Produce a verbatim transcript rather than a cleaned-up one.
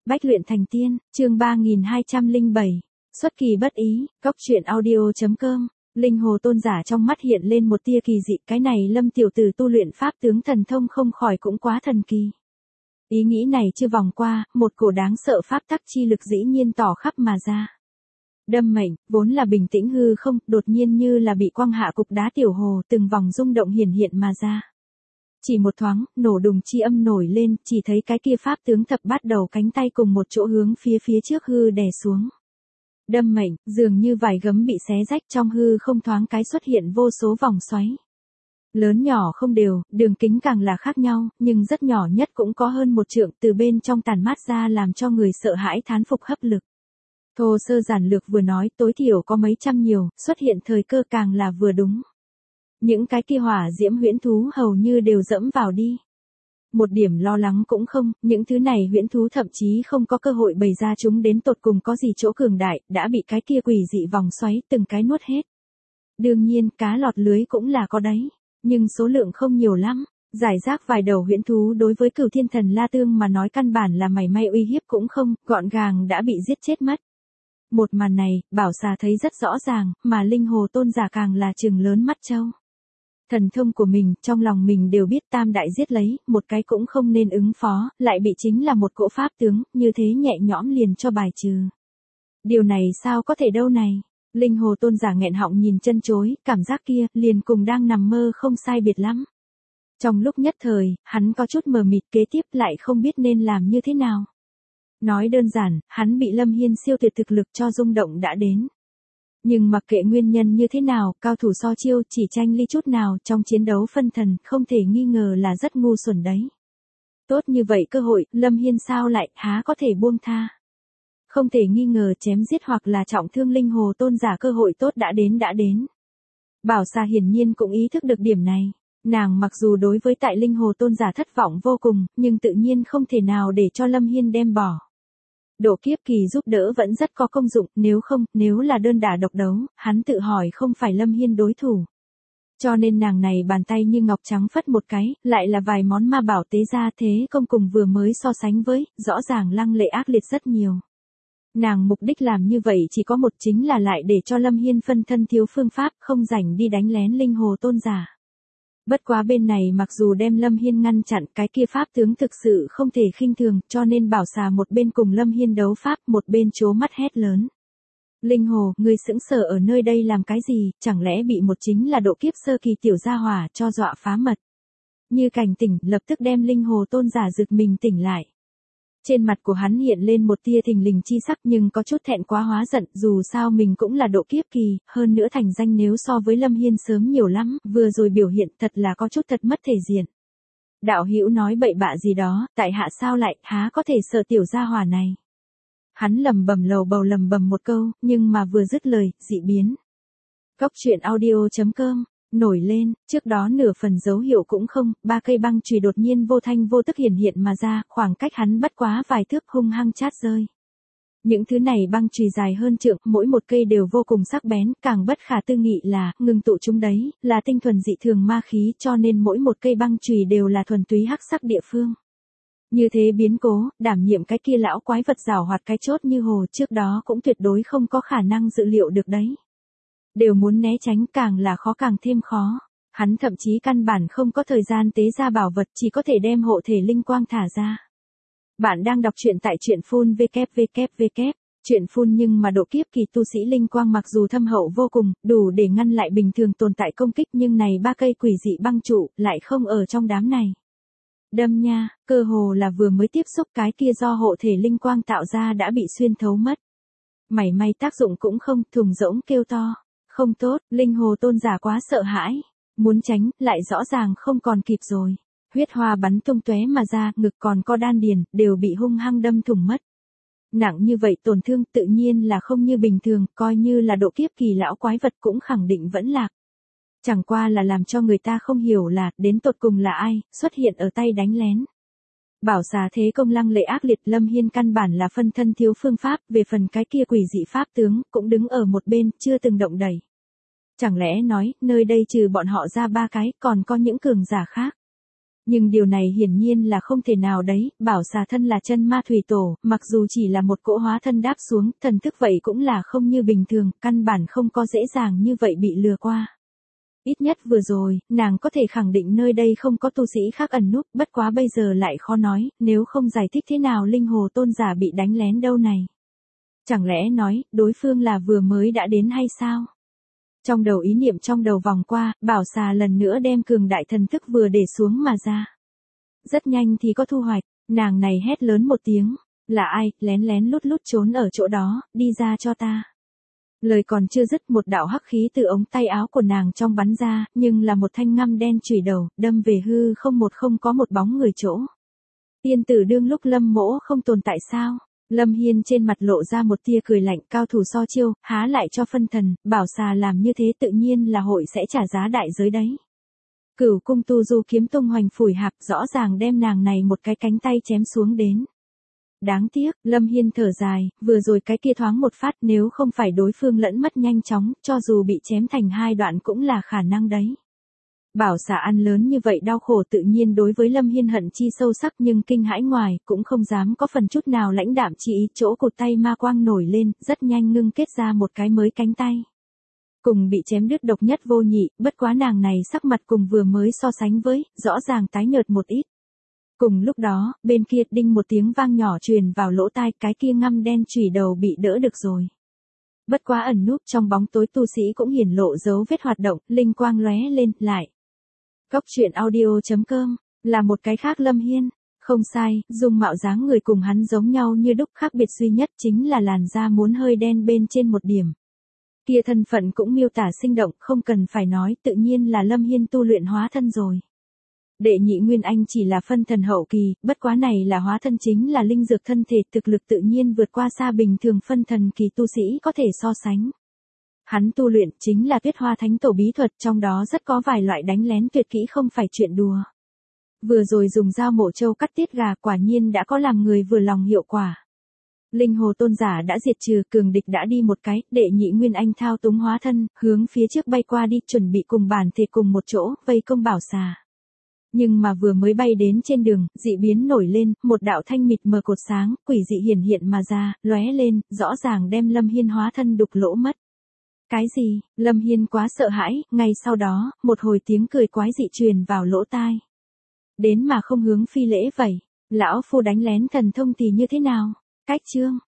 Bách luyện thành tiên, chương ba nghìn hai trăm lẻ bảy. Xuất kỳ bất ý, cóc truyện audio.com. Linh hồ tôn giả trong mắt hiện lên một tia kỳ dị, cái này Lâm tiểu tử tu luyện pháp tướng thần thông không khỏi cũng quá thần kỳ. Ý nghĩ này chưa vòng qua, một cổ đáng sợ pháp tắc chi lực dĩ nhiên tỏ khắp mà ra. Đâm mệnh, vốn là bình tĩnh hư không, đột nhiên như là bị quăng hạ cục đá tiểu hồ, từng vòng rung động hiển hiện mà ra. Chỉ một thoáng, nổ đùng chi âm nổi lên, chỉ thấy cái kia pháp tướng thập bát đầu cánh tay cùng một chỗ hướng phía phía trước hư đè xuống. Đâm mệnh, dường như vài gấm bị xé rách trong hư không thoáng cái xuất hiện vô số vòng xoáy. Lớn nhỏ không đều, đường kính càng là khác nhau, nhưng rất nhỏ nhất cũng có hơn một trượng, từ bên trong tàn mát ra làm cho người sợ hãi thán phục hấp lực. Thô sơ giản lược vừa nói, tối thiểu có mấy trăm nhiều, xuất hiện thời cơ càng là vừa đúng. Những cái kia hỏa diễm huyễn thú hầu như đều dẫm vào đi. Một điểm lo lắng cũng không, những thứ này huyễn thú thậm chí không có cơ hội bày ra chúng đến tột cùng có gì chỗ cường đại, đã bị cái kia quỷ dị vòng xoáy từng cái nuốt hết. Đương nhiên, cá lọt lưới cũng là có đấy, nhưng số lượng không nhiều lắm. Giải rác vài đầu huyễn thú đối với Cửu Thiên Thần La Tương mà nói căn bản là mảy may uy hiếp cũng không, gọn gàng đã bị giết chết mất. Một màn này, Bảo Xà thấy rất rõ ràng, mà Linh Hồ Tôn giả càng là trừng lớn mắt trâu. Thần thông của mình, trong lòng mình đều biết tam đại giết lấy, một cái cũng không nên ứng phó, lại bị chính là một cỗ pháp tướng, như thế nhẹ nhõm liền cho bài trừ. Điều này sao có thể đâu này? Linh Hồ Tôn giả nghẹn họng nhìn chân chối, cảm giác kia, liền cùng đang nằm mơ không sai biệt lắm. Trong lúc nhất thời, hắn có chút mờ mịt, kế tiếp lại không biết nên làm như thế nào. Nói đơn giản, hắn bị Lâm Hiên siêu tuyệt thực lực cho rung động đã đến. Nhưng mặc kệ nguyên nhân như thế nào, cao thủ so chiêu chỉ tranh ly chút nào trong chiến đấu phân thần, không thể nghi ngờ là rất ngu xuẩn đấy. Tốt như vậy cơ hội, Lâm Hiên sao lại há có thể buông tha. Không thể nghi ngờ chém giết hoặc là trọng thương Linh Hồ Tôn giả cơ hội tốt đã đến đã đến. Bảo Xà hiển nhiên cũng ý thức được điểm này. Nàng mặc dù đối với tại Linh Hồ Tôn giả thất vọng vô cùng, nhưng tự nhiên không thể nào để cho Lâm Hiên đem bỏ. Độ kiếp kỳ giúp đỡ vẫn rất có công dụng, nếu không, nếu là đơn đả độc đấu, hắn tự hỏi không phải Lâm Hiên đối thủ. Cho nên nàng này bàn tay như ngọc trắng phất một cái, lại là vài món ma bảo tế ra thế công cùng vừa mới so sánh với, rõ ràng lăng lệ ác liệt rất nhiều. Nàng mục đích làm như vậy chỉ có một, chính là lại để cho Lâm Hiên phân thân thiếu phương pháp, không rảnh đi đánh lén Linh Hồ Tôn giả. Bất quá bên này mặc dù đem Lâm Hiên ngăn chặn, cái kia pháp tướng thực sự không thể khinh thường, cho nên Bảo Xà một bên cùng Lâm Hiên đấu pháp, một bên trố mắt hét lớn. Linh Hồ, ngươi sững sờ ở nơi đây làm cái gì, chẳng lẽ bị một chính là độ kiếp sơ kỳ tiểu gia hỏa cho dọa phá mật. Như cảnh tỉnh, lập tức đem Linh Hồ Tôn giả giựt mình tỉnh lại. Trên mặt của hắn hiện lên một tia thình lình chi sắc nhưng có chút thẹn quá hóa giận, dù sao mình cũng là độ kiếp kỳ, hơn nữa thành danh nếu so với Lâm Hiên sớm nhiều lắm, vừa rồi biểu hiện thật là có chút thật mất thể diện. Đạo hữu nói bậy bạ gì đó, tại hạ sao lại, há có thể sợ tiểu gia hỏa này. Hắn lầm bầm lầu bầu lầm bầm một câu, nhưng mà vừa dứt lời, dị biến. Cóc truyện audio.com nổi lên, trước đó nửa phần dấu hiệu cũng không, ba cây băng chùy đột nhiên vô thanh vô tức hiển hiện mà ra, khoảng cách hắn bất quá vài thước hung hăng chát rơi. Những thứ này băng chùy dài hơn trượng, mỗi một cây đều vô cùng sắc bén, càng bất khả tư nghị là, ngừng tụ chúng đấy, là tinh thuần dị thường ma khí, cho nên mỗi một cây băng chùy đều là thuần túy hắc sắc địa phương. Như thế biến cố, đảm nhiệm cái kia lão quái vật giảo hoạt cái chốt như hồ trước đó cũng tuyệt đối không có khả năng dự liệu được đấy. Đều muốn né tránh, càng là khó càng thêm khó. Hắn thậm chí căn bản không có thời gian tế ra bảo vật, chỉ có thể đem hộ thể linh quang thả ra. Bạn đang đọc truyện tại truyện phun vê vê vê, truyện phun nhưng mà độ kiếp kỳ tu sĩ linh quang mặc dù thâm hậu vô cùng, đủ để ngăn lại bình thường tồn tại công kích, nhưng này ba cây quỷ dị băng trụ lại không ở trong đám này. Đâm nha, cơ hồ là vừa mới tiếp xúc cái kia do hộ thể linh quang tạo ra đã bị xuyên thấu mất. Mảy may tác dụng cũng không, thùng rỗng kêu to. Không tốt, Linh Hồ Tôn giả quá sợ hãi. Muốn tránh, lại rõ ràng không còn kịp rồi. Huyết hoa bắn tung tóe mà ra, ngực còn có đan điền, đều bị hung hăng đâm thủng mất. Nặng như vậy tổn thương tự nhiên là không như bình thường, coi như là độ kiếp kỳ lão quái vật cũng khẳng định vẫn lạc. Chẳng qua là làm cho người ta không hiểu là, đến tột cùng là ai, xuất hiện ở tay đánh lén. Bảo Xà thế công lăng lệ ác liệt, Lâm Hiên căn bản là phân thân thiếu phương pháp, về phần cái kia quỷ dị pháp tướng, cũng đứng ở một bên, chưa từng động đẩy. Chẳng lẽ nói, nơi đây trừ bọn họ ra ba cái, còn có những cường giả khác. Nhưng điều này hiển nhiên là không thể nào đấy, bảo xà thân là chân ma thủy tổ, mặc dù chỉ là một cỗ hóa thân đáp xuống, thần thức vậy cũng là không như bình thường, căn bản không có dễ dàng như vậy bị lừa qua. Ít nhất vừa rồi, nàng có thể khẳng định nơi đây không có tu sĩ khác ẩn núp, bất quá bây giờ lại khó nói, nếu không giải thích thế nào linh hồ tôn giả bị đánh lén đâu này. Chẳng lẽ nói, đối phương là vừa mới đã đến hay sao? Trong đầu ý niệm trong đầu vòng qua, bảo xà lần nữa đem cường đại thần thức vừa để xuống mà ra. Rất nhanh thì có thu hoạch, nàng này hét lớn một tiếng, là ai, lén lén lút lút trốn ở chỗ đó, đi ra cho ta. Lời còn chưa dứt một đạo hắc khí từ ống tay áo của nàng trong bắn ra, nhưng là một thanh ngăm đen chùy đầu, đâm về hư không một không có một bóng người chỗ. Tiên tử đương lúc Lâm Mỗ không tồn tại sao? Lâm Hiên trên mặt lộ ra một tia cười lạnh, cao thủ so chiêu, há lại cho phân thần, bảo xà làm như thế tự nhiên là hội sẽ trả giá đại giới đấy. Cửu cung tu du kiếm tung hoành phủi hạp, rõ ràng đem nàng này một cái cánh tay chém xuống đến. Đáng tiếc, Lâm Hiên thở dài, vừa rồi cái kia thoáng một phát, nếu không phải đối phương lẫn mất nhanh chóng, cho dù bị chém thành hai đoạn cũng là khả năng đấy. Bảo xà ăn lớn như vậy đau khổ tự nhiên đối với Lâm Hiên hận chi sâu sắc, nhưng kinh hãi ngoài, cũng không dám có phần chút nào lãnh đạm chi ý, chỗ cụt tay ma quang nổi lên, rất nhanh ngưng kết ra một cái mới cánh tay. Cùng bị chém đứt độc nhất vô nhị, bất quá nàng này sắc mặt cùng vừa mới so sánh với, rõ ràng tái nhợt một ít. Cùng lúc đó, bên kia đinh một tiếng vang nhỏ truyền vào lỗ tai, cái kia ngăm đen chùy đầu bị đỡ được rồi. Bất quá ẩn núp trong bóng tối tu sĩ cũng hiển lộ dấu vết hoạt động, linh quang lóe lên, lại. Góc truyện audio chấm com, là một cái khác Lâm Hiên, không sai, dung mạo dáng người cùng hắn giống nhau như đúc, khác biệt duy nhất chính là làn da muốn hơi đen bên trên một điểm. Kia thân phận cũng miêu tả sinh động, không cần phải nói, tự nhiên là Lâm Hiên tu luyện hóa thân rồi. Đệ nhị Nguyên Anh chỉ là phân thần hậu kỳ, bất quá này là hóa thân chính là linh dược thân thể, thực lực tự nhiên vượt qua xa bình thường phân thần kỳ tu sĩ có thể so sánh. Hắn tu luyện chính là Tuyết Hoa Thánh Tổ bí thuật, trong đó rất có vài loại đánh lén tuyệt kỹ không phải chuyện đùa. Vừa rồi dùng dao mổ trâu cắt tiết gà, quả nhiên đã có làm người vừa lòng hiệu quả. Linh hồ tôn giả đã diệt trừ, cường địch đã đi một cái, đệ nhị Nguyên Anh thao túng hóa thân, hướng phía trước bay qua đi, chuẩn bị cùng bản thể cùng một chỗ, vây công bảo xà. Nhưng mà vừa mới bay đến trên đường, dị biến nổi lên, một đạo thanh mịt mờ cột sáng, quỷ dị hiển hiện mà ra, lóe lên, rõ ràng đem Lâm Hiên hóa thân đục lỗ mất. Cái gì? Lâm Hiên quá sợ hãi, ngay sau đó, một hồi tiếng cười quái dị truyền vào lỗ tai. Đến mà không hướng phi lễ vậy, lão phu đánh lén thần thông thì như thế nào? Cách chương